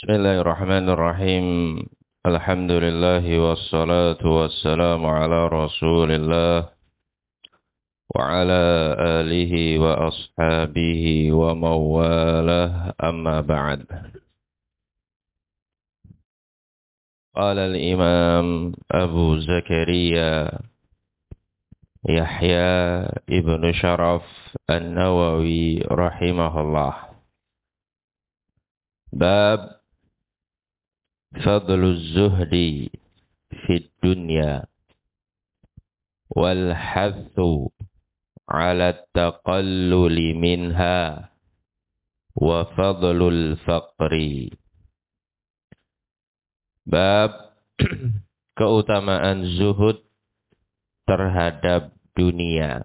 Bismillahirrahmanirrahim. Alhamdulillah wassalatu wassalamu ala Rasulillah wa ala alihi wa ashabihi wa mawalah amma ba'd. Qala al-Imam Abu Zakaria Yahya ibn Sharaf An-Nawawi rahimahullah. Bab Fadlul Zuhdi Fid Dunya wal hathu ala taqalluli minha wa fadlul faqri. Bab keutamaan zuhud terhadap dunia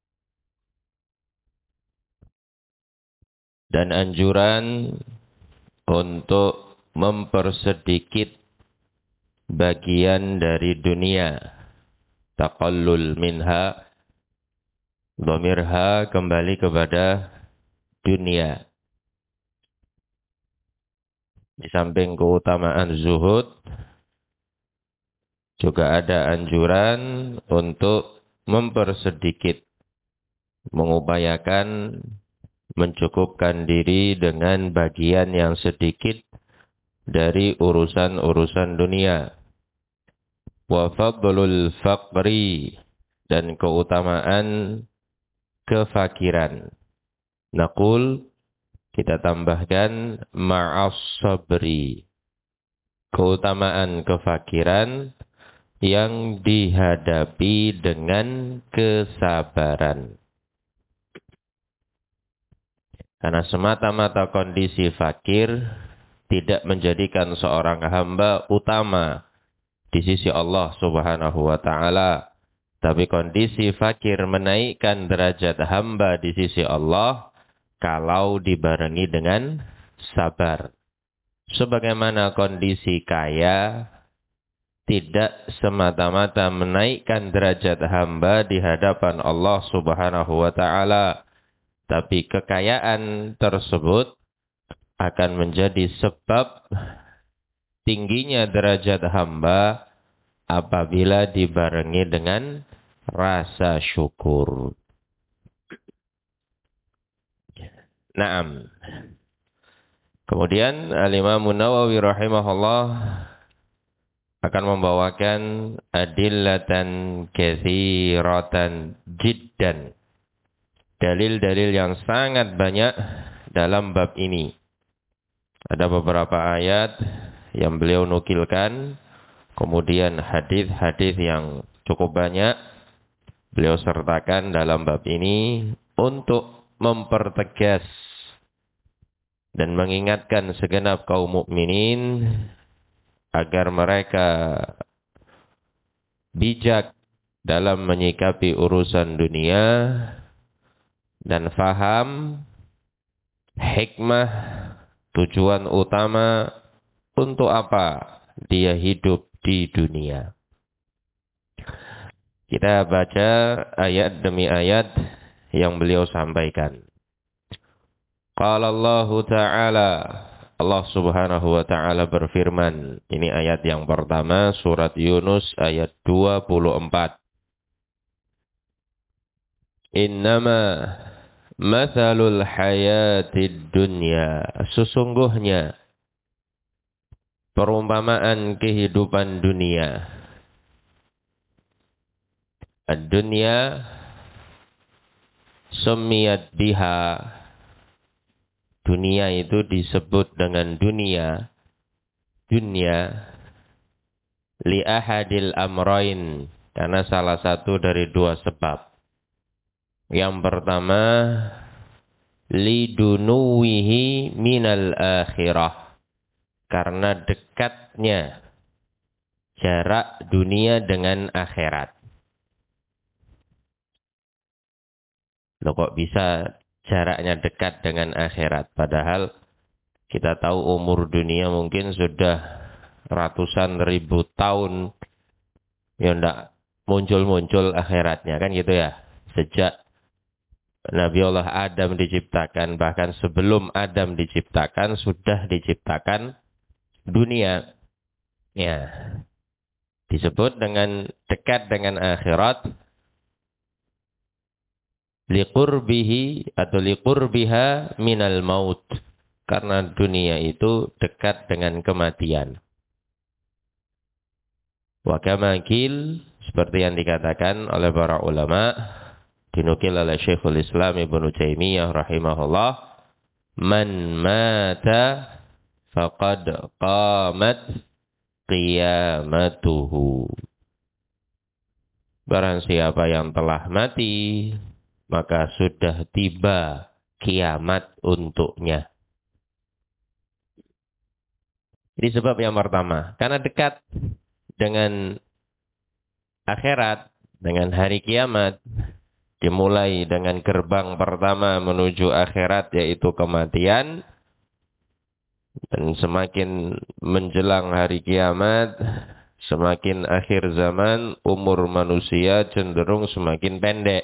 dan anjuran untuk mempersedikit bagian dari dunia. Taqallul minha, dhamirha kembali kepada dunia. Di samping keutamaan zuhud, juga ada anjuran untuk mempersedikit, mengupayakan mencukupkan diri dengan bagian yang sedikit dari urusan-urusan dunia. Wa fadlul faqri, dan keutamaan kefakiran. Naqul, kita tambahkan ma'as sabri, keutamaan kefakiran yang dihadapi dengan kesabaran. Karena semata-mata kondisi fakir tidak menjadikan seorang hamba utama di sisi Allah Subhanahu wa ta'ala. Tapi kondisi fakir menaikkan derajat hamba di sisi Allah kalau dibarengi dengan sabar. Sebagaimana kondisi kaya tidak semata-mata menaikkan derajat hamba di hadapan Allah Subhanahu wa ta'ala. Tapi kekayaan tersebut akan menjadi sebab tingginya derajat hamba apabila dibarengi dengan rasa syukur. Naam. Kemudian Al-Imam Nawawi rahimahullah akan membawakan adillatan katsiratan jiddan. Dalil-dalil yang sangat banyak dalam bab ini. Ada beberapa ayat yang beliau nukilkan, kemudian hadis-hadis yang cukup banyak beliau sertakan dalam bab ini untuk mempertegas dan mengingatkan segenap kaum mukminin agar mereka bijak dalam menyikapi urusan dunia dan faham hikmah tujuan utama untuk apa dia hidup di dunia. Kita baca ayat demi ayat yang beliau sampaikan. Qala Allah Ta'ala, Allah Subhanahu wa ta'ala berfirman. Ini ayat yang pertama, surat Yunus ayat 24. Innama mathalul hayatid dunya, sesungguhnya perumpamaan kehidupan dunia. Ad-dunya sumiyat biha, dunia itu disebut dengan dunia li ahadil amrain, karena salah satu dari dua sebab. Yang pertama, lidunuwihi minal akhirah, karena dekatnya jarak dunia dengan akhirat. Loh, kok bisa jaraknya dekat dengan akhirat? Padahal kita tahu umur dunia mungkin sudah ratusan ribu tahun, ya enggak muncul-muncul akhiratnya, kan gitu ya. Sejak Nabi Allah Adam diciptakan, bahkan sebelum Adam diciptakan sudah diciptakan dunia. Ya, disebut dengan dekat dengan akhirat liqurbihi atau liqurbiha minal maut. Karena dunia itu dekat dengan kematian. Wa kama qil, seperti yang dikatakan oleh para ulama, dinukil oleh Syekhul Islam Ibnu Taimiyah rahimahullah, man mata faqad qamat qiyamatuhu. Barang siapa yang telah mati, maka sudah tiba kiamat untuknya. Ini sebab yang pertama. Karena dekat dengan akhirat, dengan hari kiamat, dimulai dengan gerbang pertama menuju akhirat, yaitu kematian. Dan semakin menjelang hari kiamat, semakin akhir zaman, umur manusia cenderung semakin pendek.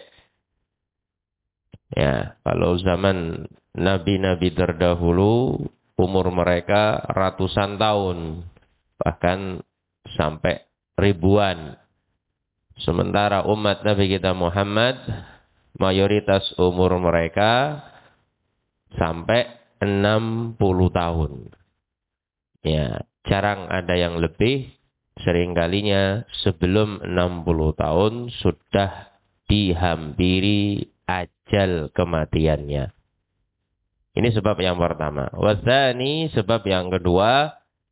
Ya, kalau zaman nabi-nabi terdahulu, umur mereka ratusan tahun, bahkan sampai ribuan. Sementara umat Nabi kita Muhammad, mayoritas umur mereka sampai 60 tahun. Ya, jarang ada yang lebih, seringkalinya sebelum 60 tahun sudah dihampiri ajal kematiannya. Ini sebab yang pertama. Wasani, sebab yang kedua,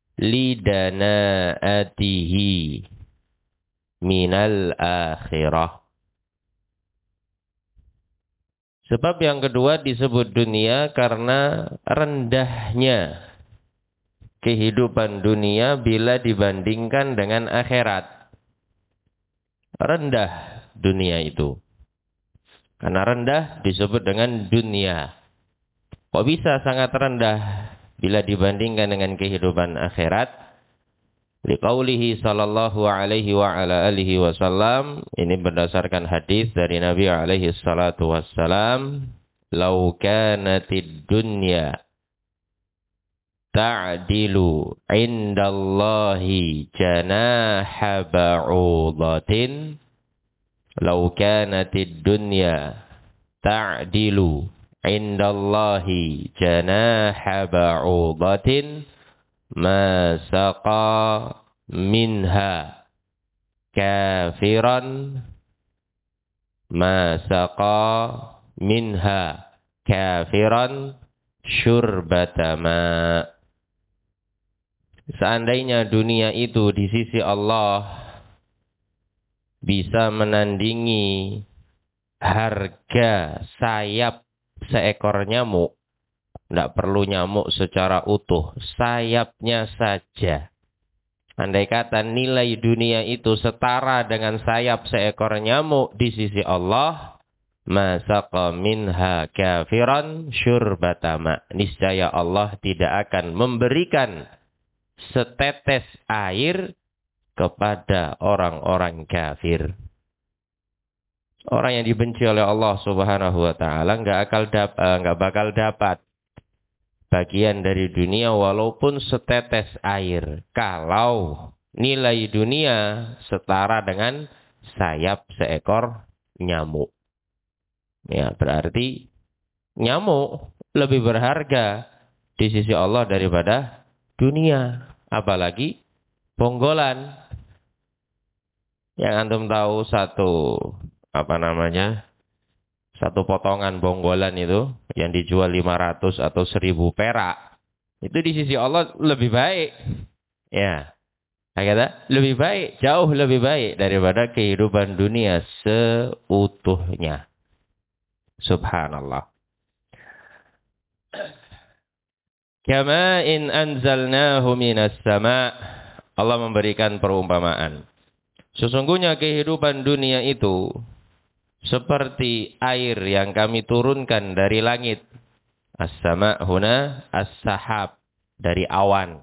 lidana'atihi minal akhirah. Sebab yang kedua disebut dunia karena rendahnya kehidupan dunia bila dibandingkan dengan akhirat. Rendah dunia itu. Karena rendah disebut dengan dunia. Kok bisa sangat rendah bila dibandingkan dengan kehidupan akhirat? Liqaulihi sallallahu alaihi wa ala alihi wasallam. Ini berdasarkan hadis dari Nabi alaihi salatu wassalam. Lau kanatid dunya ta'dilu indallahi janaha ba'udatin. Lau kanatid dunya ta'dilu indallahi janaha ba'udatin. Ma saqa minha kafiran, ma saqa minha kafiran syurbata ma. Seandainya dunia itu di sisi Allah bisa menandingi harga sayap seekor nyamuk, tidak perlu nyamuk secara utuh, sayapnya saja. Andai kata nilai dunia itu setara dengan sayap seekor nyamuk di sisi Allah, masaqa minha kafiran syurbatama. Niscaya Allah tidak akan memberikan setetes air kepada orang-orang kafir. Orang yang dibenci oleh Allah Subhanahu wa taala enggak bakal dapat bagian dari dunia walaupun setetes air. Kalau nilai dunia setara dengan sayap seekor nyamuk. Ya, berarti nyamuk lebih berharga di sisi Allah daripada dunia. Apalagi bonggolan. Yang antum tahu satu potongan bonggolan itu yang dijual 500 atau 1000 perak. Itu di sisi Allah lebih baik. Ya. Kata lebih baik, jauh lebih baik daripada kehidupan dunia seutuhnya. Subhanallah. Kama in anzalnahu minas sama'. Allah memberikan perumpamaan. Sesungguhnya kehidupan dunia itu seperti air yang kami turunkan dari langit. As-sama' huna as-sahab, dari awan.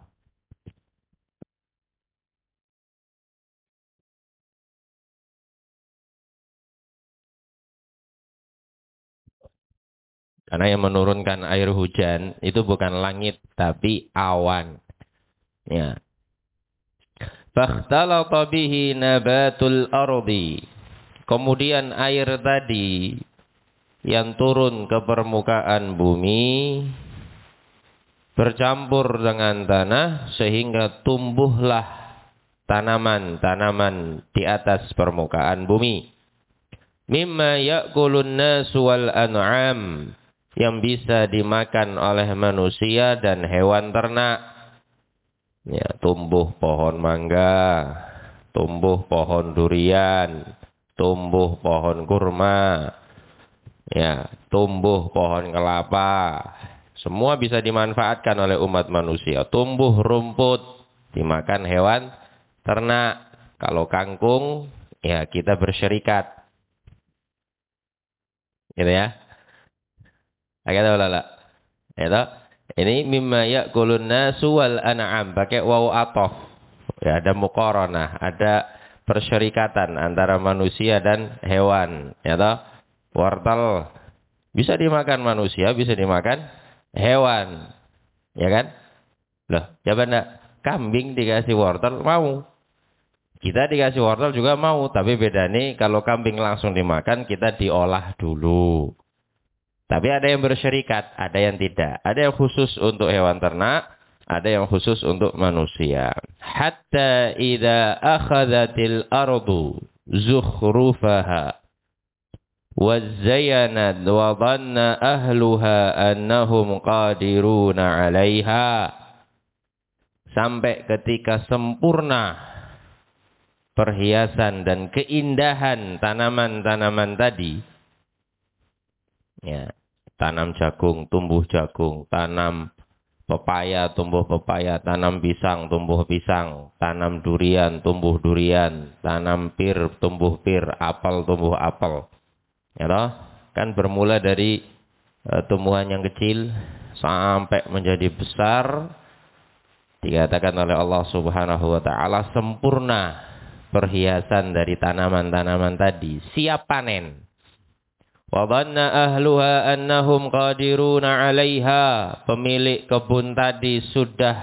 Karena yang menurunkan air hujan itu bukan langit tapi awan. Ya. Fakhtalata bihi nabatul ardi. Kemudian air tadi yang turun ke permukaan bumi bercampur dengan tanah sehingga tumbuhlah tanaman-tanaman di atas permukaan bumi. Mimma ya'kulun nasu wal an'am, yang bisa dimakan oleh manusia dan hewan ternak. Ya, tumbuh pohon mangga, tumbuh pohon durian, tumbuh pohon kurma, ya, tumbuh pohon kelapa. Semua bisa dimanfaatkan oleh umat manusia. Tumbuh rumput dimakan hewan ternak. Kalau kangkung, ya kita bersyarikat. Gitu ya. Agak tahu lah. Itu. Ini mimma ya'kulun nasu wal an'am. Pakai waw atof. Ya, ada muqaranah, ada persyarikatan antara manusia dan hewan. Ya toh? Wortel bisa dimakan manusia, bisa dimakan hewan. Ya kan? Loh, coba enggak? Kambing dikasih wortel mau. Kita dikasih wortel juga mau, tapi beda nih kalau kambing langsung dimakan, kita diolah dulu. Tapi ada yang bersyarikat, ada yang tidak. Ada yang khusus untuk hewan ternak, ada yang khusus untuk manusia. Hatta idza akhadhatil ardu zukhrufaha wa zayyanat wa dhanna ahluha annahum qadiruna 'alaiha. Sampai ketika sempurna perhiasan dan keindahan tanaman-tanaman tadi. Ya. Tanam jagung, tumbuh jagung. Tanam pepaya, tumbuh pepaya. Tanam pisang, tumbuh pisang. Tanam durian, tumbuh durian. Tanam pir, tumbuh pir. Apel, tumbuh apel. Ya toh? Kan bermula dari tumbuhan yang kecil sampai menjadi besar. Dikatakan oleh Allah Subhanahu wa taala sempurna perhiasan dari tanaman-tanaman tadi. Siap panen. Wa dhanna ahluha annahum qadiruna 'alaiha. Pemilik kebun tadi sudah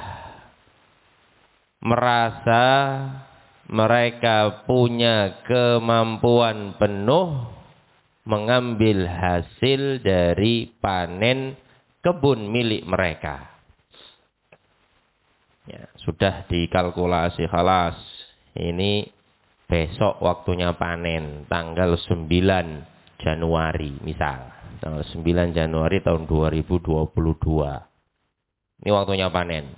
merasa mereka punya kemampuan penuh mengambil hasil dari panen kebun milik mereka. Ya, sudah dikalkulasi khalas. Ini besok waktunya panen tanggal 9 Januari misal, tanggal 9 Januari tahun 2022. Ini waktunya panen.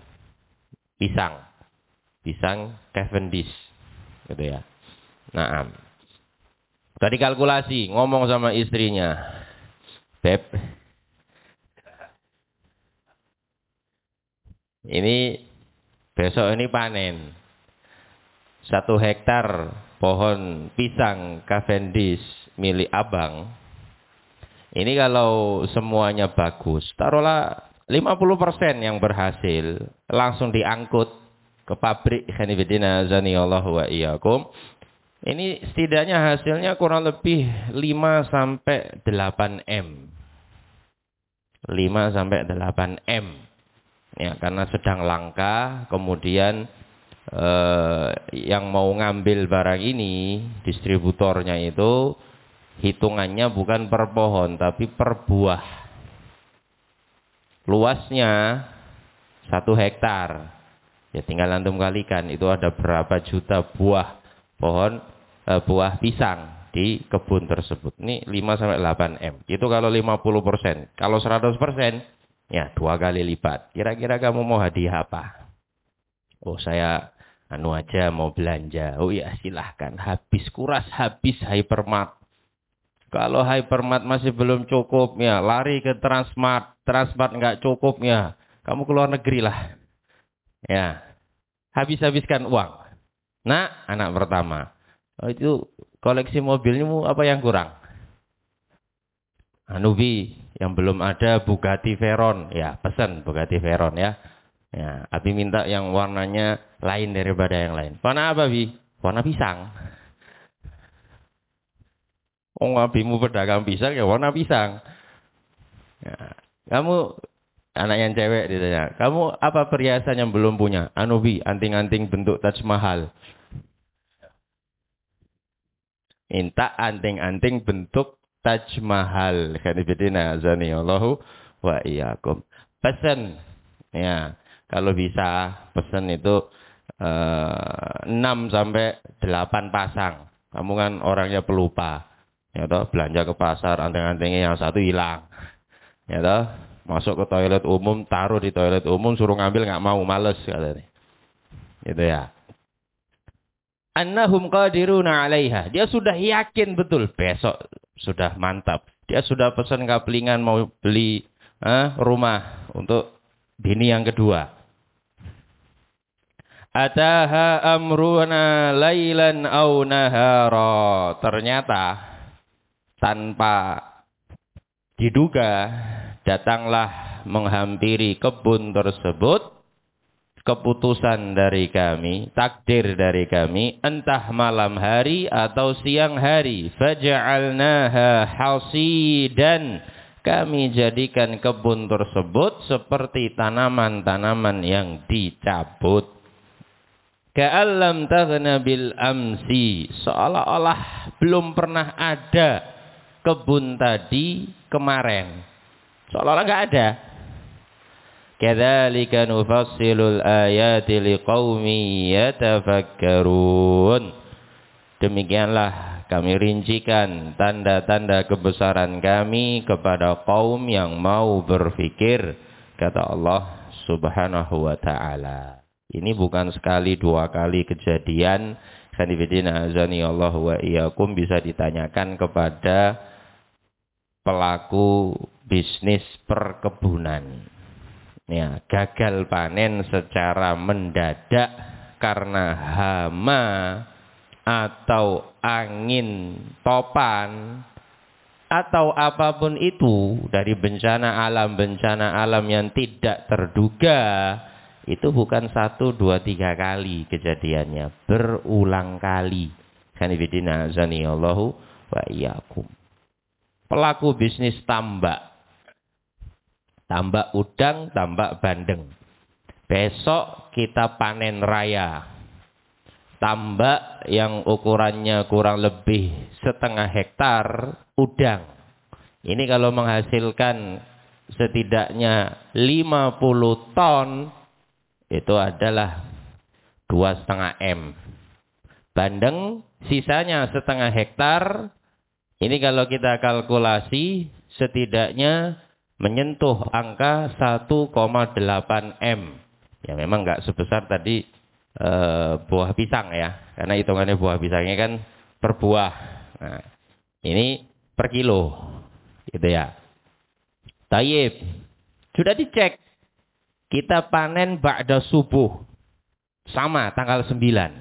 Pisang Cavendish. Gitu ya. Naam. Tadi kalkulasi, ngomong sama istrinya. Beb, ini besok ini panen. 1 hektar pohon pisang Cavendish milik abang. Ini kalau semuanya bagus, taruhlah 50% yang berhasil langsung diangkut ke pabrik khanifidina zaniyallahu wa iyyakum. Ini setidaknya hasilnya kurang lebih 5 sampai 8 M. 5 sampai 8 M. Ya, karena sedang langka, kemudian yang mau ngambil barang ini, distributornya itu hitungannya bukan per pohon tapi per buah. Luasnya 1 hektar. Ya tinggal antum kalikan itu ada berapa juta buah pohon buah pisang di kebun tersebut. Ini 5 sampai 8 M. Itu kalau 50%. Kalau 100% ya 2 kali lipat. Kira-kira kamu mau hadiah apa? Oh saya anu aja mau belanja. Oh iya silahkan. Habis kuras, habis hypermart. Kalau hypermart masih belum cukup ya lari ke Transmart. Transmart nggak cukup ya kamu keluar negeri lah. Ya habis-habiskan uang. Nah anak pertama. Oh, itu koleksi mobilnya apa yang kurang? Anubi yang belum ada Bugatti Veyron. Ya pesan Bugatti Veyron ya. Ya, Abi minta yang warnanya lain daripada yang lain. Warna apa, Bi? Warna pisang. Oh, abimu pedagang pisang ya warna pisang. Ya, kamu Anak yang cewek ditanya, kamu apa perhiasan yang belum punya? Anubi, anting-anting bentuk Taj Mahal. Minta anting-anting bentuk Taj Mahal. Khanifidina azani Allahu wa iyyakum. Pesan. Ya, kalau bisa pesan itu 6 sampai 8 pasang. Kamu kan orangnya pelupa. Ya toh, belanja ke pasar anting-antingnya yang satu hilang. Ya toh, masuk ke toilet umum, taruh di toilet umum, suruh ngambil nggak mau, males katanya. Gitu ya. Annahum qadiruna 'alaiha. Dia sudah yakin betul besok sudah mantap. Dia sudah pesan kaplingan mau beli rumah untuk bini yang kedua. Ataha amruna lailan aw nahara. Ternyata tanpa diduga datanglah menghampiri kebun tersebut keputusan dari kami, takdir dari kami, entah malam hari atau siang hari. Faja'alnaha hasidan. Kami jadikan kebun tersebut seperti tanaman-tanaman yang dicabut. Ka'allam taghna bil amsi. Seolah-olah belum pernah ada kebun tadi kemarin. Seolah-olah nggak ada. Kadzalika nufassilul ayati liqaumin yatafakkarun. Demikianlah kami rincikan tanda-tanda kebesaran kami kepada kaum yang mau berfikir, kata Allah Subhanahu wa taala. Ini bukan sekali dua kali kejadian. Khanifidina azani Allah wa iyyakum, bisa ditanyakan kepada pelaku bisnis perkebunan. Ya, gagal panen secara mendadak karena hama atau angin topan atau apapun itu dari bencana alam yang tidak terduga. Itu bukan 1, 2, 3 kali kejadiannya, berulang kali. Khanifidina azani Allahu wa iyyakum. Pelaku bisnis tambak udang, tambak bandeng. Besok kita panen raya. Tambak yang ukurannya kurang lebih 1/2 hektar udang. Ini kalau menghasilkan setidaknya 50 ton, itu adalah 2,5 M. Bandeng sisanya 1/2 hektar. Ini kalau kita kalkulasi setidaknya menyentuh angka 1,8 M. Ya memang nggak sebesar tadi buah pisang ya. Karena hitungannya buah pisangnya kan per buah. Nah, ini per kilo. Gitu ya. Tayyib. Sudah dicek. Kita panen ba'da subuh. Sama tanggal 9.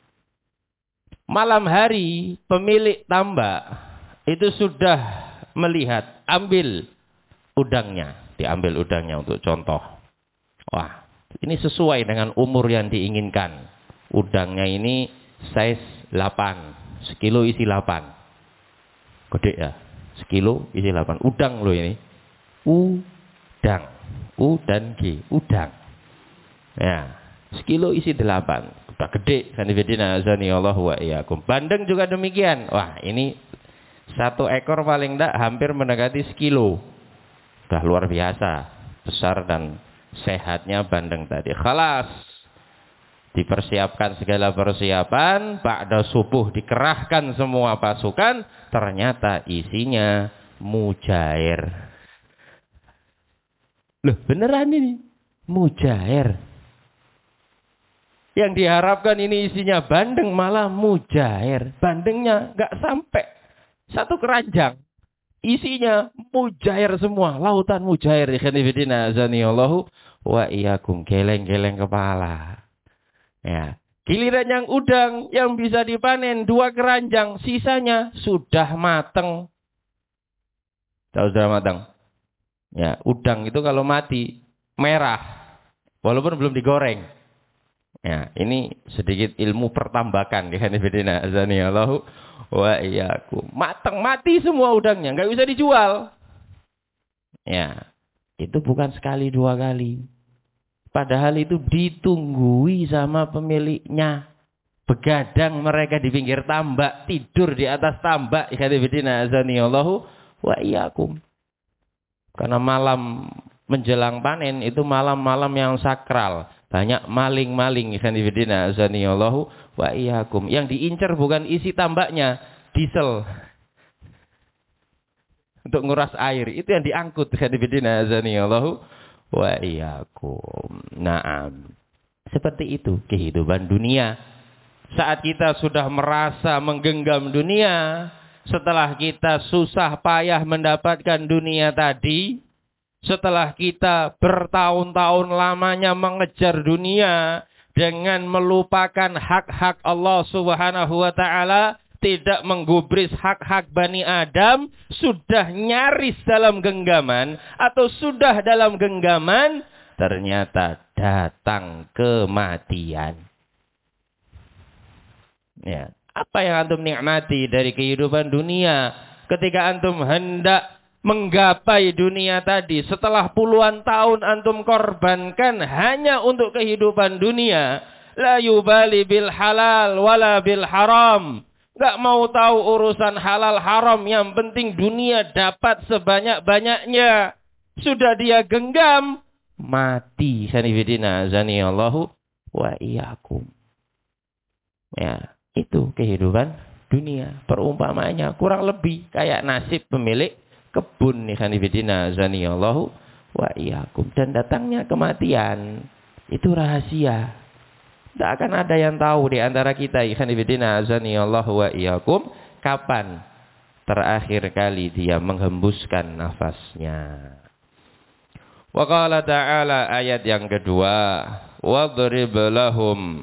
Malam hari pemilik tambak itu sudah melihat, ambil diambil udangnya untuk contoh. Wah, ini sesuai dengan umur yang diinginkan. Udangnya ini size 8, sekilo isi 8. Gede ya, sekilo isi 8. Udang loh ini. Udang. U dan G, udang. Ya, sekilo isi 8. Udah gede. Khanifidina azani Allah wa iyyakum. Bandeng juga demikian. Wah, ini 1 ekor paling enggak hampir mendekati sekilo. Sudah luar biasa besar dan sehatnya bandeng tadi. Khalas, dipersiapkan segala persiapan. Ba'da subuh dikerahkan semua pasukan. Ternyata isinya mujair. Loh, beneran ini mujair. Yang diharapkan ini isinya bandeng, malah mujair. Bandengnya nggak sampai 1 keranjang. Isinya mujair semua, lautan mujair. Khanifidina azani Allahu wa iyyakum. Geleng-geleng kepala. Ya, giliran yang udang yang bisa dipanen 2 keranjang, sisanya sudah mateng. Tahu sudah mateng? Ya, udang itu kalau mati merah, walaupun belum digoreng. Ya, ini sedikit ilmu pertambakan. Khanifidina azani Allahu wa iyyakum. Mateng, mati semua udangnya, nggak bisa dijual. Ya. Itu bukan sekali dua kali. Padahal itu ditunggui sama pemiliknya. Begadang mereka di pinggir tambak, tidur di atas tambak. Ikhwanifidina azanillahu wa iyyakum. Karena malam menjelang panen itu malam-malam yang sakral. Banyak maling-maling ikhwanifidina azanillahu wa iyyakum. Yang diincar bukan isi tambaknya, diesel. Untuk nguras air, itu yang diangkut ikhwanifidina azanillahu wa iyyakum. Naam. Seperti itu kehidupan dunia. Saat kita sudah merasa menggenggam dunia, setelah kita susah payah mendapatkan dunia tadi, setelah kita bertahun-tahun lamanya mengejar dunia dengan melupakan hak-hak Allah Subhanahu wa taala, tidak menggubris hak-hak Bani Adam, sudah nyaris dalam genggaman atau sudah dalam genggaman, ternyata datang kematian. Ya, apa yang antum nikmati dari kehidupan dunia ketika antum hendak menggapai dunia tadi, setelah puluhan tahun antum korbankan hanya untuk kehidupan dunia, la yubali bil halal wala bil haram. Gak mau tahu urusan halal haram, yang penting dunia dapat sebanyak-banyaknya. Sudah dia genggam, mati. Sanifidina azanillahu wa iyyakum. Ya, itu kehidupan dunia. Perumpamanya kurang lebih kayak nasib pemilik kebun nih, sanifidina azanillahu wa iyyakum. Dan datangnya kematian itu rahasia. Tidak akan ada yang tahu di antara kita, sanifidina azanillahu wa iyyakum, kapan terakhir kali dia menghembuskan nafasnya. Wa qala ta'ala, ayat yang kedua, wadrib lahum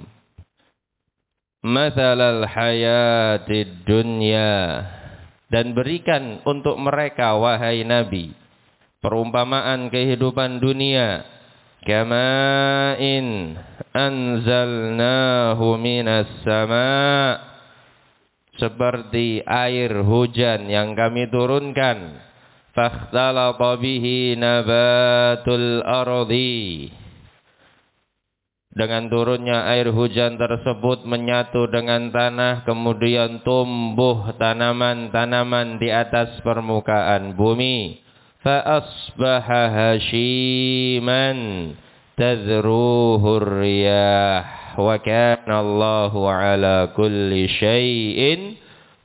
mathalal hayatid dunya, dan berikan untuk mereka wahai Nabi perumpamaan kehidupan dunia, kama'in anzalnahu minas sama', seperti air hujan yang kami turunkan, fakhtalata bihi nabatul ardi, dengan turunnya air hujan tersebut menyatu dengan tanah, kemudian tumbuh tanaman-tanaman di atas permukaan bumi. Fa'asbaha hashiman tadhruhur riyah wa kana Allahu ala kulli syai'in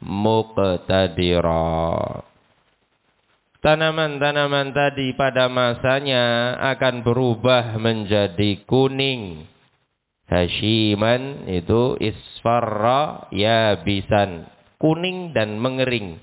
muqtadira. Tanaman-tanaman tadi pada masanya akan berubah menjadi kuning. Hashiman itu isfarra yabisan, kuning dan mengering.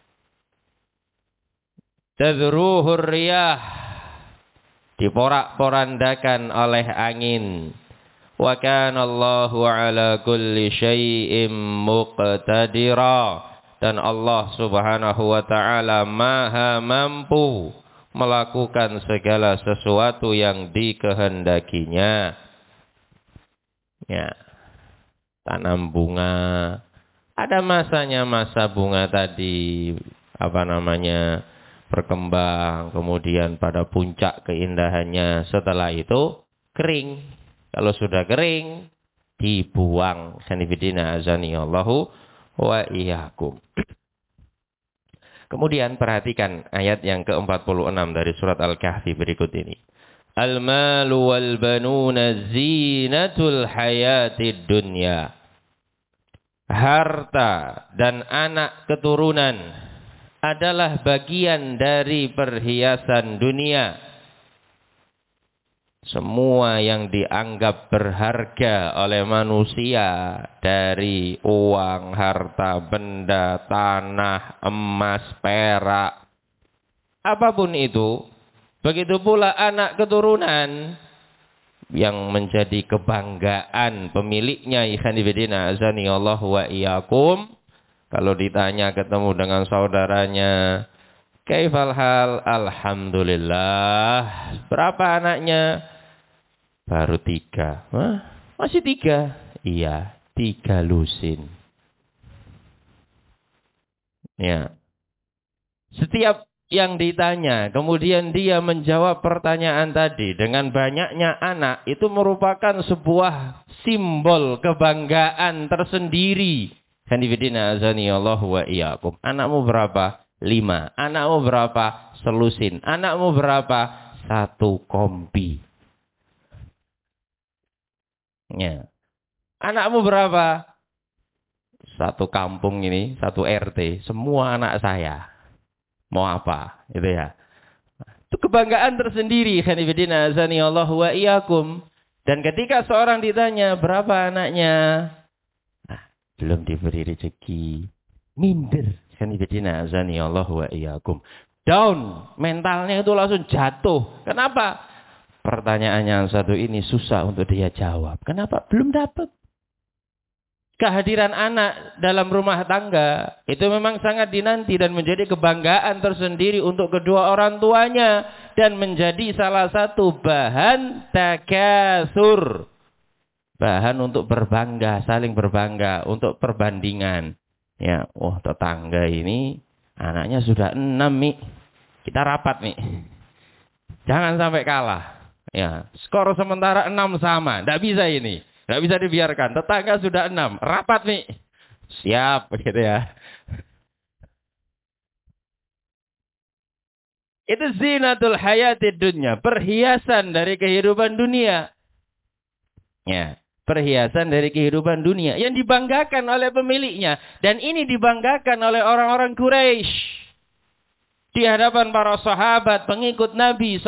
Tadhruhur riyah, diporak-porandakan oleh angin. Wa kana Allahu ala kulli syai'im muqtadira, dan Allah Subhanahu wa taala maha mampu melakukan segala sesuatu yang dikehendakinya. Ya, tanam bunga, ada masanya, masa bunga tadi berkembang, kemudian pada puncak keindahannya, setelah itu kering. Kalau sudah kering, dibuang. Sanifidina azanillahu wa iyyakum. Kemudian perhatikan ayat yang ke-46 dari surat Al-Kahfi berikut ini. Al-malu wal banuna zinatul hayatid dunya. Harta dan anak keturunan adalah bagian dari perhiasan dunia. Semua yang dianggap berharga oleh manusia, dari uang, harta, benda, tanah, emas, perak, apapun itu, begitu pula anak keturunan yang menjadi kebanggaan pemiliknya, ikhwanifidina azanillahu wa iyyakum. Kalau ditanya ketemu dengan saudaranya, kaifal hal? Alhamdulillah. Berapa anaknya? Baru 3. Hah? Masih 3? Iya, 3 lusin. Ya. Setiap yang ditanya, kemudian dia menjawab pertanyaan tadi dengan banyaknya anak, itu merupakan sebuah simbol kebanggaan tersendiri. Hanifidina azani Allah wa iyyakum. Anakmu berapa? 5. Anakmu berapa? Selusin. Anakmu berapa? 1 kompi. Ya. Anakmu berapa? 1 kampung ini, 1 RT. Semua anak saya. Mau apa? Itu ya. Itu kebanggaan tersendiri. Khanifidina azani Allah wa iyyakum. Dan ketika seorang ditanya, berapa anaknya? Nah, belum diberi rezeki. Minder. Khanifidina azani Allah wa iyyakum. Down. Mentalnya itu langsung jatuh. Kenapa? Pertanyaan yang satu ini susah untuk dia jawab. Kenapa? Belum dapat. Kehadiran anak dalam rumah tangga itu memang sangat dinanti dan menjadi kebanggaan tersendiri untuk kedua orang tuanya dan menjadi salah satu bahan takasur, bahan untuk berbangga, saling berbangga, untuk perbandingan. Ya, oh tetangga ini anaknya sudah 6 nih, kita rapat nih, jangan sampai kalah. Ya, skor sementara 6 sama, tidak bisa ini. Nggak bisa dibiarkan. Tetangga sudah 6. Rapat nih. Siap. Gitu ya. Itu zinatul hayati dunya. Perhiasan dari kehidupan dunia. Ya. Perhiasan dari kehidupan dunia. Yang dibanggakan oleh pemiliknya. Dan ini dibanggakan oleh orang-orang Quraisy. Di hadapan para sahabat. Pengikut Nabi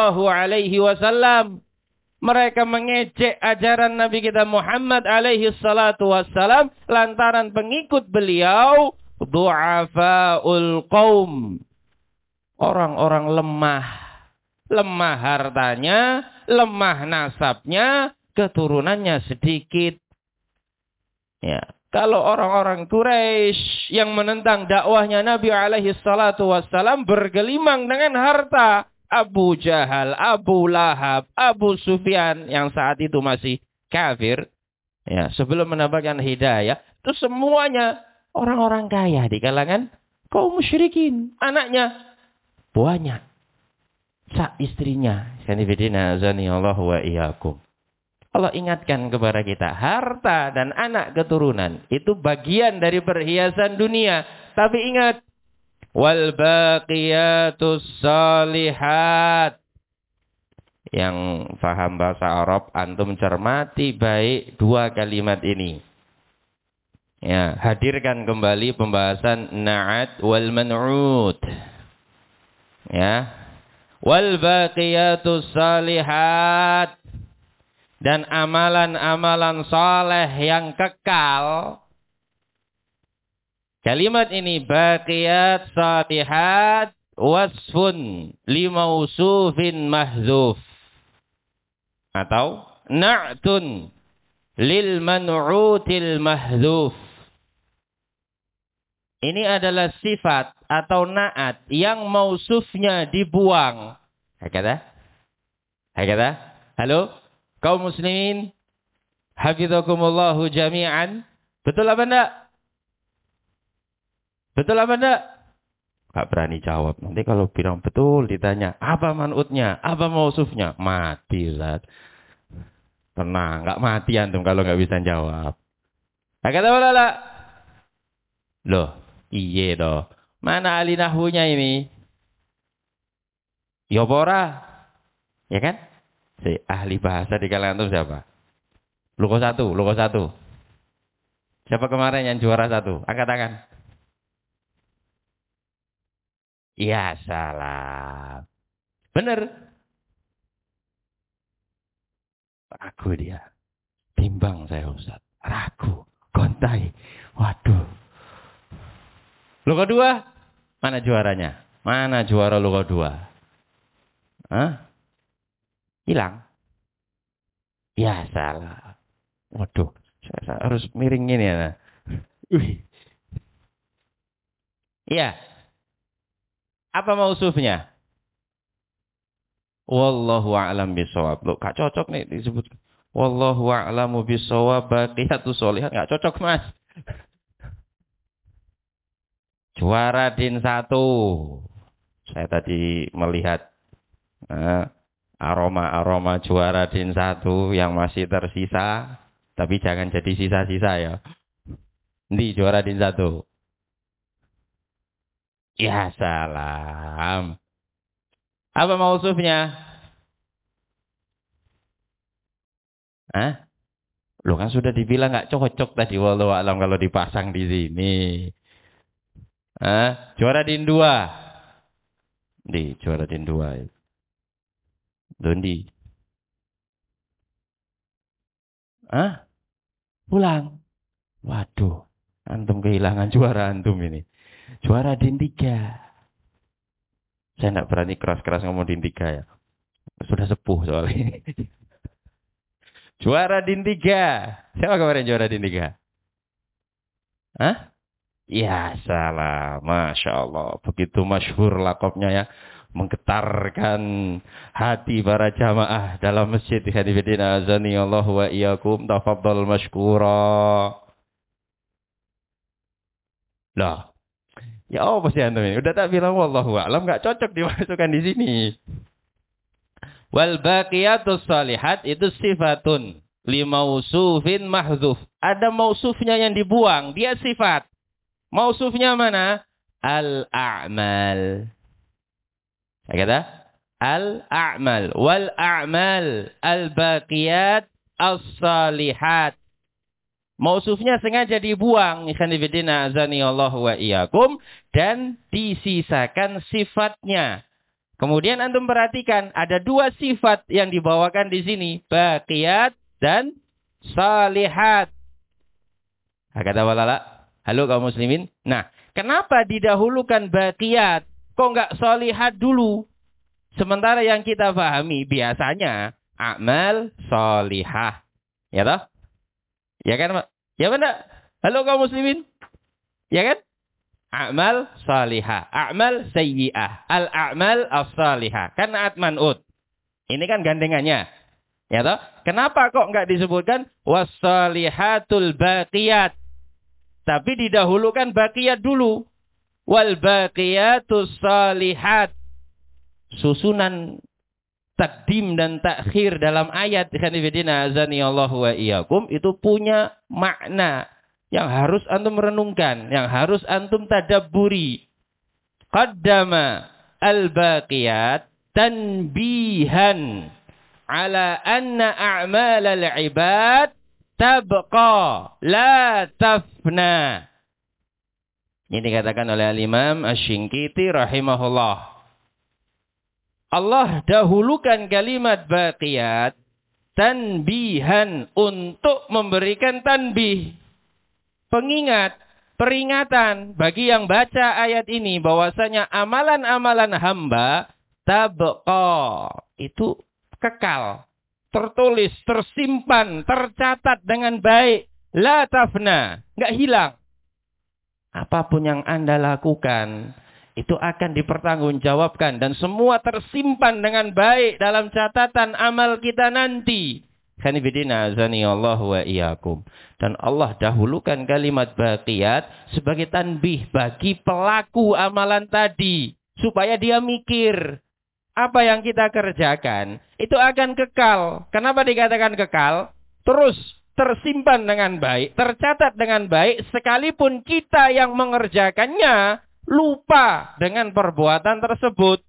SAW. Mereka mengejek ajaran Nabi kita Muhammad alaihi salatu wassalam lantaran pengikut beliau du'afaul qaum. Orang-orang lemah. Lemah hartanya, lemah nasabnya, keturunannya sedikit. Ya, kalau orang-orang Quraisy yang menentang dakwahnya Nabi alaihi salatu wassalam bergelimang dengan harta, Abu Jahal, Abu Lahab, Abu Sufyan yang saat itu masih kafir, ya, sebelum mendapatkan hidayah, itu semuanya orang-orang kaya di kalangan kaum musyrikin. Anaknya banyak, sak istrinya. Sanibidina azani Allah wa iyyakum. Allah ingatkan kepada kita, harta dan anak keturunan itu bagian dari perhiasan dunia. Tapi ingat, wal baqiyatus salihat. Yang paham bahasa Arab, antum cermati baik 2 kalimat ini. Ya, hadirkan kembali pembahasan na'at wal man'ut. Ya. Wal baqiyatus salihat. Dan amalan-amalan saleh yang kekal. Kalimat ini baqiyat salihat wasfun limausufin mahzuf. Atau na'tun lil man'util mahzuf. Ini adalah sifat atau na'at yang mausufnya dibuang. Hakata? Halo? Kaum muslimin? Hafizakumullahu jami'an. Betul apa enggak? Betul apa enggak? Gak berani jawab. Nanti kalau bilang betul ditanya, apa man'utnya? Apa mausufnya? Mati, Zat. Tenang, gak mati antum kalau gak bisa jawab. Hakata wala? Loh, iye doh. Mana ahli nahwunya ini? Yopora. Ya kan? Si ahli bahasa di kalangan antum siapa? Luko satu. Siapa kemarin yang juara 1? Angkat tangan. Ya salah. Bener. Ragu dia. Timbang saya Ustaz. Ragu. Gontai. Waduh. Luko 2. Mana juaranya? Mana juara luko 2? Hah? Hilang. Ya salah. Waduh. Saya harus miring ini ya. Iya. Apa mausufnya? Wallahu a'lam bishawab. Loh, gak cocok nih disebut. Wallahu a'lamu bishawab baqiyatus sholihat. Gak cocok, Mas. Juara din 1. Saya tadi melihat aroma-aroma juara din 1 yang masih tersisa. Tapi jangan jadi sisa-sisa ya. Di juara din 1. Ya salam. Apa mausufnya? Hah? Loh kan sudah dibilang nggak cocok tadi wallahu alam kalau dipasang di sini. Juara din 2. Di juara din 2. Dondi. Pulang. Waduh, antum kehilangan juara antum ini. Juara din 3. Saya tidak berani keras-keras ngomong din 3 ya. Sudah sepuh soalnya. Juara din 3. Siapa kemarin juara din 3? Ya salah. Masya Allah. Begitu masyhur lakopnya ya. Menggetarkan hati para jamaah dalam masjid. Hadifidina azani Allah wa iyakum. Tafadhal masykura. Loh. Ya apa sih antum ini? Udah tak bilang wallahu a'lam. Gak cocok dimasukkan di sini. Wal baqiyatus salihat itu sifatun limausufin mahdzuf. Ada mausufnya yang dibuang, dia sifat. Mausufnya mana? Al-a'mal. Ya kata? Al-a'mal. Wal a'mal al-baqiyat as-salihat. Mausufnya sengaja dibuang. Ikhwanifidina azani Allah wa iyakum. Dan disisakan sifatnya. Kemudian antum perhatikan ada 2 sifat yang dibawakan di sini, baqiyat dan salihat. Kata walala, halo kaum muslimin. Nah, kenapa didahulukan baqiyat? Kok enggak salihat dulu? Sementara yang kita pahami biasanya amal salihah. Ya toh? Ya kan, Pak? Ya benar. Halo kaum muslimin. Ya kan? A'mal salihah, a'mal sayyi'ah, al-a'mal as-salihah. Kan atman ut. Ini kan gandengannya. Ya toh? Kenapa kok enggak disebutkan was-salihatul baqiyat? Tapi didahulukan baqiyat dulu. Wal baqiyatus salihat. Susunan takdim dan takhir dalam ayat khanifidina azani Allah wa iyyakum itu punya makna yang harus antum renungkan, yang harus antum tadabburi. Qaddama al-baqiyat tanbihan ala anna a'mal al-ibad tabqa la tafna. Ini dikatakan oleh Al-Imam Asy-Syinkiti rahimahullah. Allah dahulukan kalimat baqiyat tanbihan untuk memberikan tanbih. Pengingat, peringatan bagi yang baca ayat ini bahwasanya amalan-amalan hamba tabqa itu kekal, tertulis, tersimpan, tercatat dengan baik, la tafna, enggak hilang. Apapun yang Anda lakukan itu akan dipertanggungjawabkan dan semua tersimpan dengan baik dalam catatan amal kita nanti. Khanifidina azani Allah wa iyyakum. Dan Allah dahulukan kalimat baqiyat sebagai tanbih bagi pelaku amalan tadi. Supaya dia mikir. Apa yang kita kerjakan itu akan kekal. Kenapa dikatakan kekal? Terus tersimpan dengan baik. Tercatat dengan baik. Sekalipun kita yang mengerjakannya lupa dengan perbuatan tersebut.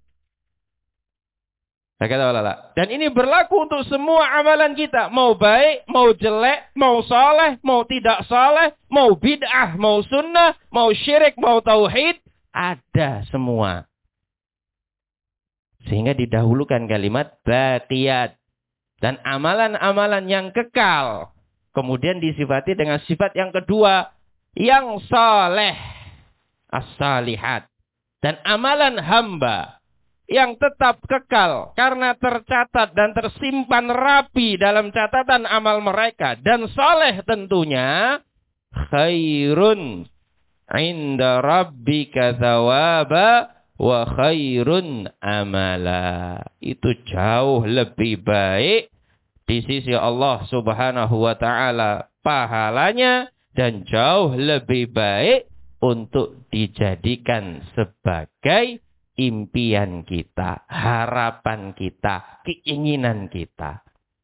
Dan ini berlaku untuk semua amalan kita. Mau baik, mau jelek, mau saleh, mau tidak saleh, mau bid'ah, mau sunnah, mau syirik, mau tauhid. Ada semua. Sehingga didahulukan kalimat baqiyat. Dan amalan-amalan yang kekal. Kemudian disifati dengan sifat yang kedua. Yang saleh. As-salihat. Dan amalan hamba. Yang tetap kekal karena tercatat dan tersimpan rapi dalam catatan amal mereka. Dan saleh tentunya khairun inda rabbika thawaba wa khairun amala. Itu jauh lebih baik di sisi Allah subhanahu wa ta'ala pahalanya dan jauh lebih baik untuk dijadikan sebagai impian kita, harapan kita, keinginan kita.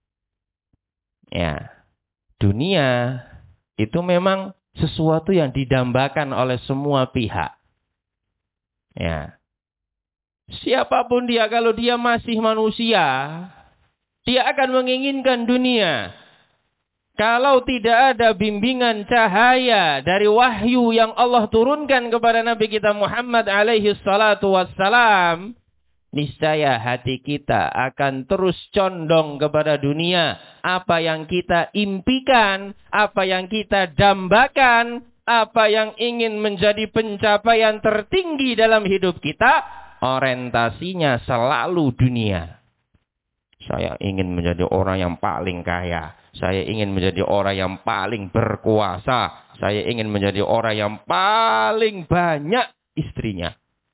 Ya, dunia itu memang sesuatu yang didambakan oleh semua pihak. Ya. Siapapun dia, kalau dia masih manusia, dia akan menginginkan dunia. Kalau tidak ada bimbingan cahaya dari wahyu yang Allah turunkan kepada Nabi kita Muhammad alaihi salatu wassalam, niscaya hati kita akan terus condong kepada dunia. Apa yang kita impikan, apa yang kita dambakan, apa yang ingin menjadi pencapaian tertinggi dalam hidup kita, orientasinya selalu dunia. Saya ingin menjadi orang yang paling kaya. Saya ingin menjadi orang yang paling berkuasa. Saya ingin menjadi orang yang paling banyak istrinya.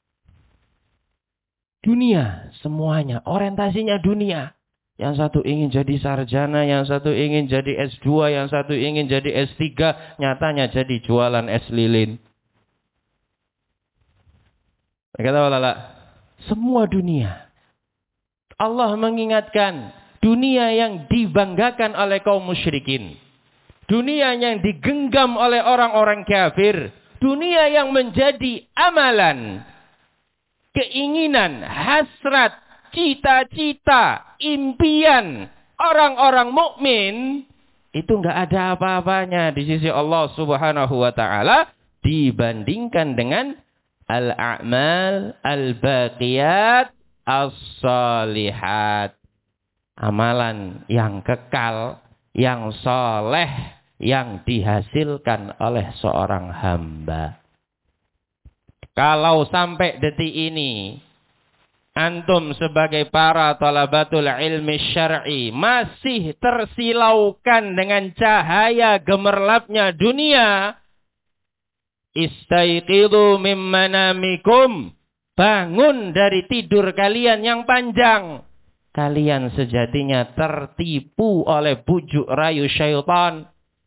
Dunia, semuanya. Orientasinya dunia. Yang satu ingin jadi sarjana, yang satu ingin jadi S2, yang satu ingin jadi S3. Nyatanya jadi jualan es lilin. Kata Lala, semua dunia. Allah mengingatkan dunia yang dibanggakan oleh kaum musyrikin. Dunia yang digenggam oleh orang-orang kafir. Dunia yang menjadi amalan, keinginan, hasrat, cita-cita, impian orang-orang mukmin. Itu enggak ada apa-apanya di sisi Allah Subhanahu wa taala dibandingkan dengan al-a'mal al-baqiyat as-salihat. Amalan yang kekal, yang soleh, yang dihasilkan oleh seorang hamba. Kalau sampai detik ini, antum sebagai para talabatul ilmi syar'i masih tersilaukan dengan cahaya gemerlapnya dunia, istaiqidu min manamikum. Bangun dari tidur kalian yang panjang. Kalian sejatinya tertipu oleh bujuk rayu syaitan.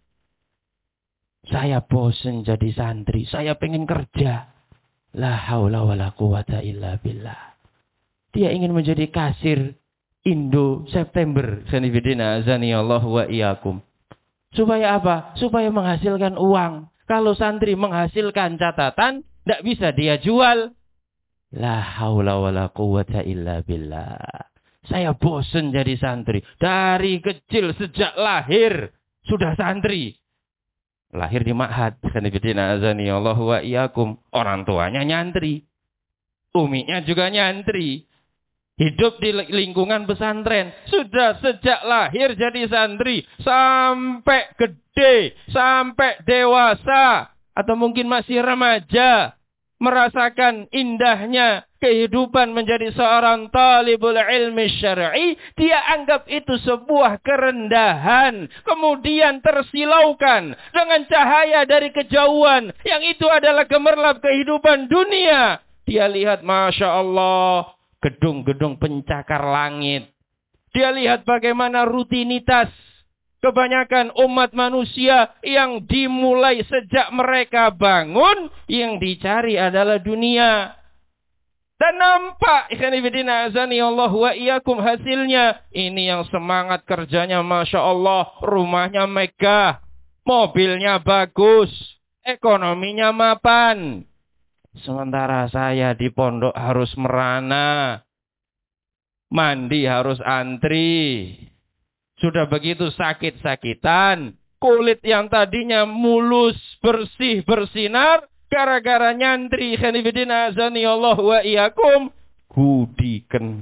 Saya bosan jadi santri. Saya pengen kerja. La haula wa la quwata illa billah. Dia ingin menjadi kasir Indo September. Sanibidina azaniyallahu wa iyakum. Supaya apa? Supaya menghasilkan uang. Kalau santri menghasilkan catatan, tidak bisa dia jual. La haula wa la quwata illa billah. Saya bosan jadi santri. Dari kecil sejak lahir sudah santri. Lahir di ma'had. Sanibidina azaniyallahu wa iyakum. Orang tuanya nyantri. Uminya juga nyantri. Hidup di lingkungan pesantren. Sudah sejak lahir jadi santri. Sampai gede. Sampai dewasa. Atau mungkin masih remaja. Merasakan indahnya kehidupan menjadi seorang talibul ilmi syar'i. Dia anggap itu sebuah kerendahan. Kemudian tersilaukan dengan cahaya dari kejauhan. Yang itu adalah gemerlap kehidupan dunia. Dia lihat, Masya Allah, gedung-gedung pencakar langit. Dia lihat bagaimana rutinitas kebanyakan umat manusia yang dimulai sejak mereka bangun, yang dicari adalah dunia. Dan nampak, ikhwanifidina azaniyallahu wa iyakum, hasilnya. Ini yang semangat kerjanya, Masya Allah, rumahnya megah, mobilnya bagus, ekonominya mapan. Sementara saya di pondok harus merana, mandi harus antri. Sudah begitu sakit-sakitan. Kulit yang tadinya mulus, bersih, bersinar. Gara-gara nyantri. Khanifidina azaniyallahu wa iyakum. Gudiken.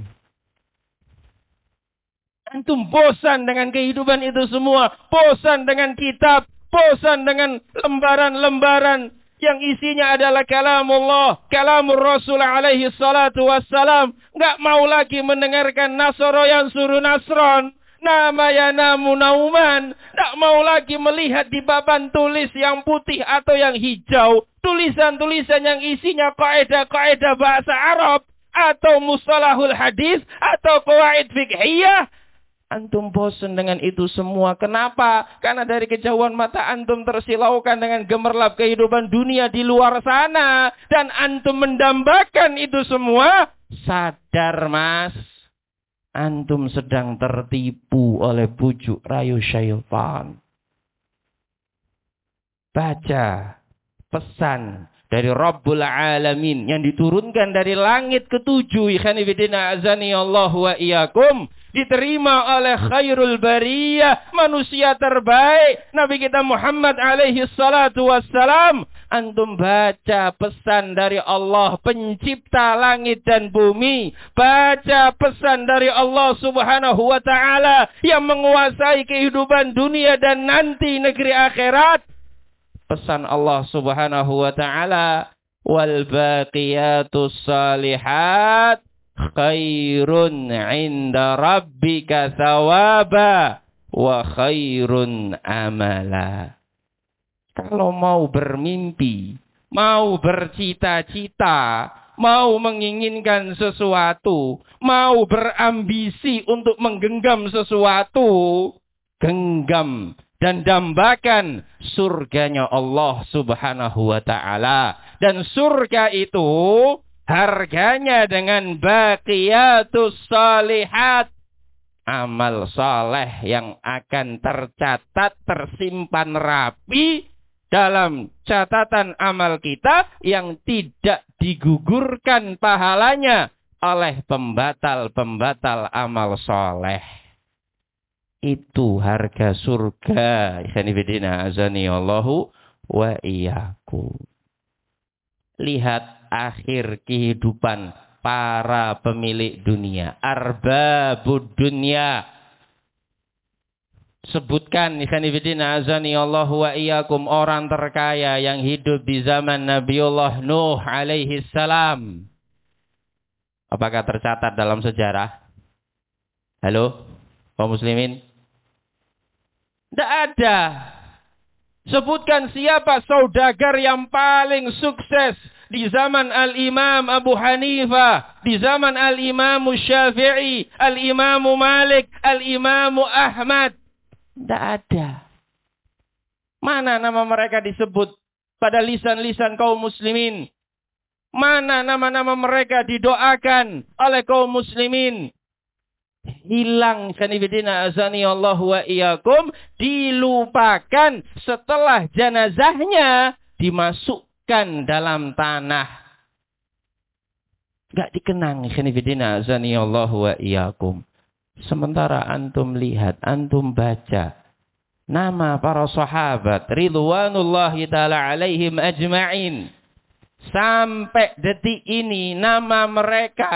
Antum bosan dengan kehidupan itu semua. Bosan dengan kitab. Bosan dengan lembaran-lembaran. Yang isinya adalah kalamullah. Kalamur Rasul alaihi salatu wassalam. Nggak mau lagi mendengarkan Nasoro yang suruh Nasron. Nama ya namu nauman. Tak mau lagi melihat di papan tulis yang putih atau yang hijau. Tulisan-tulisan yang isinya kaidah-kaidah bahasa Arab. Atau mustalahul hadis. Atau qawaid fiqhiyah. Antum bosan dengan itu semua. Kenapa? Karena dari kejauhan mata antum tersilaukan dengan gemerlap kehidupan dunia di luar sana. Dan antum mendambakan itu semua. Sadar mas, antum sedang tertipu oleh bujuk rayu syaitan. Baca pesan dari Rabbul Alamin yang diturunkan dari langit ketujuh. Ikhwani fillah azani Allah wa iyyakum. Diterima oleh khairul bariyah, manusia terbaik, Nabi kita Muhammad alaihi salatu wassalam. Antum baca pesan dari Allah pencipta langit dan bumi. Baca pesan dari Allah subhanahu wa ta'ala yang menguasai kehidupan dunia dan nanti negeri akhirat. Pesan Allah subhanahu wa ta'ala, wal baqiyatus salihat khairun inda rabbika thawaba wa khairun amala. Kalau mau bermimpi, mau bercita-cita, mau menginginkan sesuatu, mau berambisi untuk menggenggam sesuatu, genggam dan dambakan surganya Allah subhanahu wa ta'ala. Dan surga itu harganya dengan baqiyatus salihat. Amal saleh yang akan tercatat, tersimpan rapi dalam catatan amal kita yang tidak digugurkan pahalanya oleh pembatal-pembatal amal saleh. Itu harga surga. Ikhwanifidina azani Allahu wa iyyakum. Lihat akhir kehidupan para pemilik dunia, arbabud dunya. Sebutkan ikhwanifidina azani Allahu wa iyyakum orang terkaya yang hidup di zaman Nabiullah Nuh alaihi salam. Apakah tercatat dalam sejarah? Halo, kaum muslimin? Tidak ada. Sebutkan siapa saudagar yang paling sukses di zaman Al-Imam Abu Hanifah, di zaman Al-Imam Syafi'i, Al-Imam Malik, Al-Imam Ahmad. Tidak ada. Mana nama mereka disebut pada lisan-lisan kaum muslimin? Mana nama-nama mereka didoakan oleh kaum muslimin? Hilang kanibidina azani Allah wa iyyakum, dilupakan setelah jenazahnya dimasukkan dalam tanah. Gak dikenang kanibidina azani Allah wa iyyakum. Sementara antum lihat, antum baca nama para sahabat ridwanullahi ta'ala alaihim ajma'in. Sampai detik ini nama mereka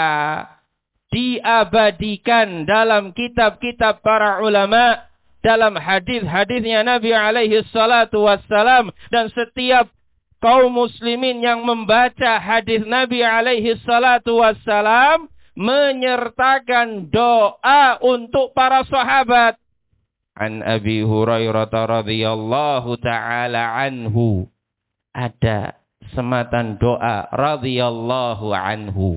diabadikan dalam kitab-kitab para ulama, dalam hadis-hadisnya Nabi alaihi salatu wassalam, dan setiap kaum muslimin yang membaca hadis Nabi alaihi salatu wassalam menyertakan doa untuk para sahabat. An Abi Hurairah radhiyallahu taala anhu, ada sematan doa radhiyallahu anhu.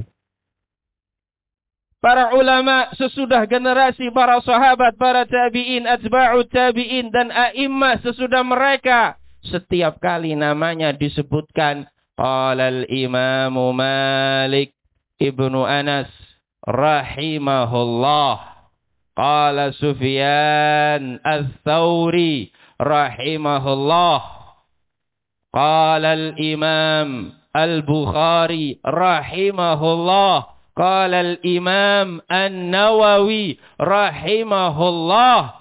Para ulama sesudah generasi para sahabat, para tabi'in, atba'ut tabi'in, dan a'immah sesudah mereka, setiap kali namanya disebutkan, qala al-imamu Malik ibnu Anas rahimahullah, qala Sufyan al-Thawri rahimahullah, qala al-imam al-Bukhari rahimahullah, qala al-imam an-Nawawi rahimahullah.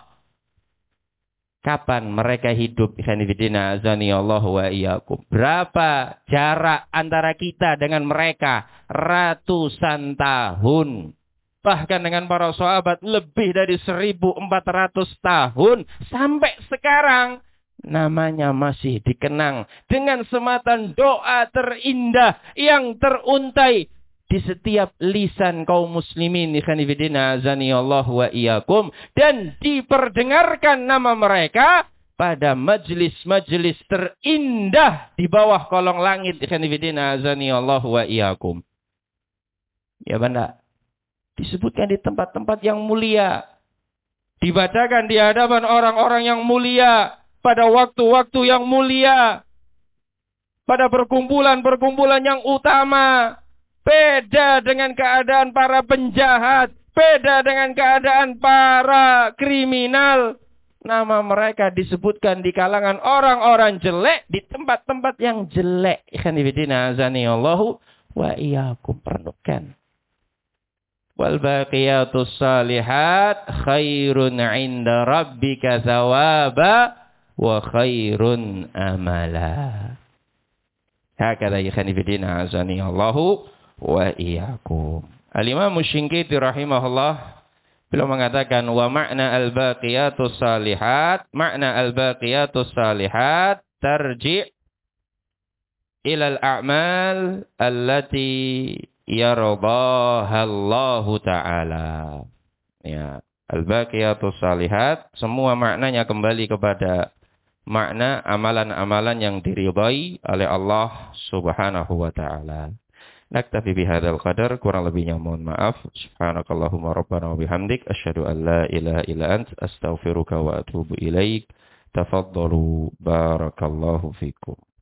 Kapan mereka hidup? Ikhwanifidina azani Allah wa iyyakum. Berapa jarak antara kita dengan mereka? Ratusan tahun. Bahkan dengan para sahabat lebih dari 1400 tahun. Sampai sekarang namanya masih dikenang dengan sematan doa terindah yang teruntai di setiap lisan kaum muslimin, ikhwanifidina azani Allah wa iyyakum, dan diperdengarkan nama mereka pada majlis-majlis terindah di bawah kolong langit, ikhwanifidina azani Allah wa iyyakum. Ya benda, disebutkan di tempat-tempat yang mulia. dibacakan di hadapan orang-orang yang mulia, pada waktu-waktu yang mulia, pada perkumpulan-perkumpulan yang utama. Beda dengan keadaan para penjahat, beda dengan keadaan para kriminal. Nama mereka disebutkan di kalangan orang-orang jelek, di tempat-tempat yang jelek. Ikhwan fillah azanillahu wa iyyakum, perlukan. Wal baqiyatus salihat khairun 'inda rabbika thawaba wa khairun amala. Hakadha ikhwan fillah azanillahu wa iyyakum. Al-Imam Asy-Shinqiti rahimahullah beliau mengatakan wa makna al-baqiyatus salihat, makna al-baqiyatus salihat tarji' ila al-a'mal allati yardaha Allah taala. Ya, al-baqiyatus salihat semua maknanya kembali kepada makna amalan-amalan yang diridhai oleh Allah Subhanahu wa taala. Naktafi bihadzal qadar, kurang lebihnya mohon maaf. Subhanakallahumma rabbana wa bihamdik asyhadu an la ilaha illa ant astaghfiruka wa atubu ilaik. Tafaddalu barakallahu fikum.